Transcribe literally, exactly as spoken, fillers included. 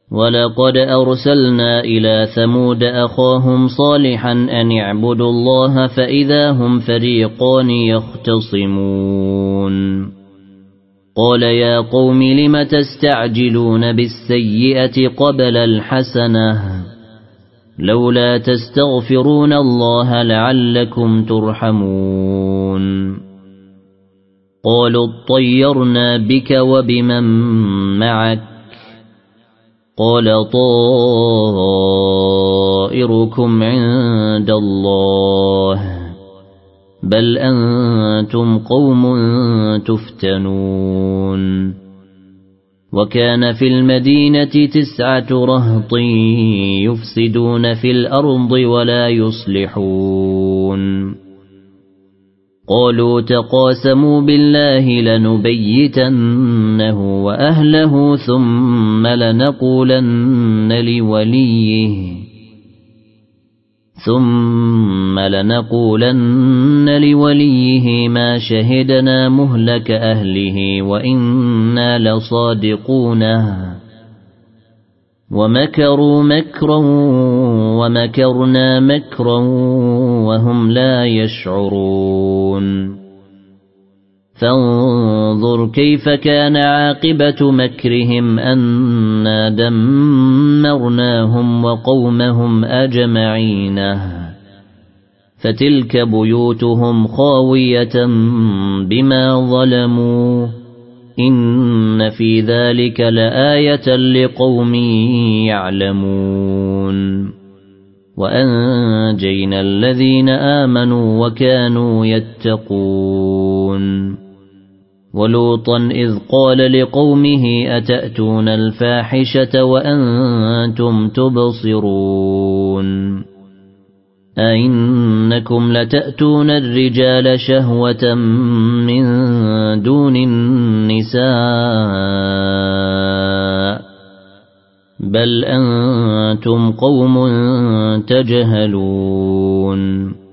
ولقد أرسلنا إلى ثمود أخاهم صالحا أن اعبدوا الله فإذا هم فريقان يختصمون قال يا قوم لم تستعجلون بالسيئة قبل الحسنة لولا تستغفرون الله لعلكم ترحمون قالوا اطيرنا بك وبمن معك قال طائركم عند الله بل أنتم قوم تفتنون وكان في المدينة تسعة رهط يفسدون في الأرض ولا يصلحون قالوا تقاسموا بالله لنبيتنه وأهله ثم لنقولن لوليه ثم لنقولن لوليه ما شهدنا مهلك أهله وإنا لصادقون ومكروا مكرا ومكرنا مكرا وهم لا يشعرون فانظر كيف كان عاقبة مكرهم أنا دمرناهم وقومهم أجمعين فتلك بيوتهم خاوية بما ظلموا إن في ذلك لآية لقوم يعلمون وأنجينا الذين آمنوا وكانوا يتقون ولوطا إذ قال لقومه أتأتون الفاحشة وأنتم تبصرون أئنكم لتأتون الرجال شهوة من دون النساء بل أنتم قوم تجهلون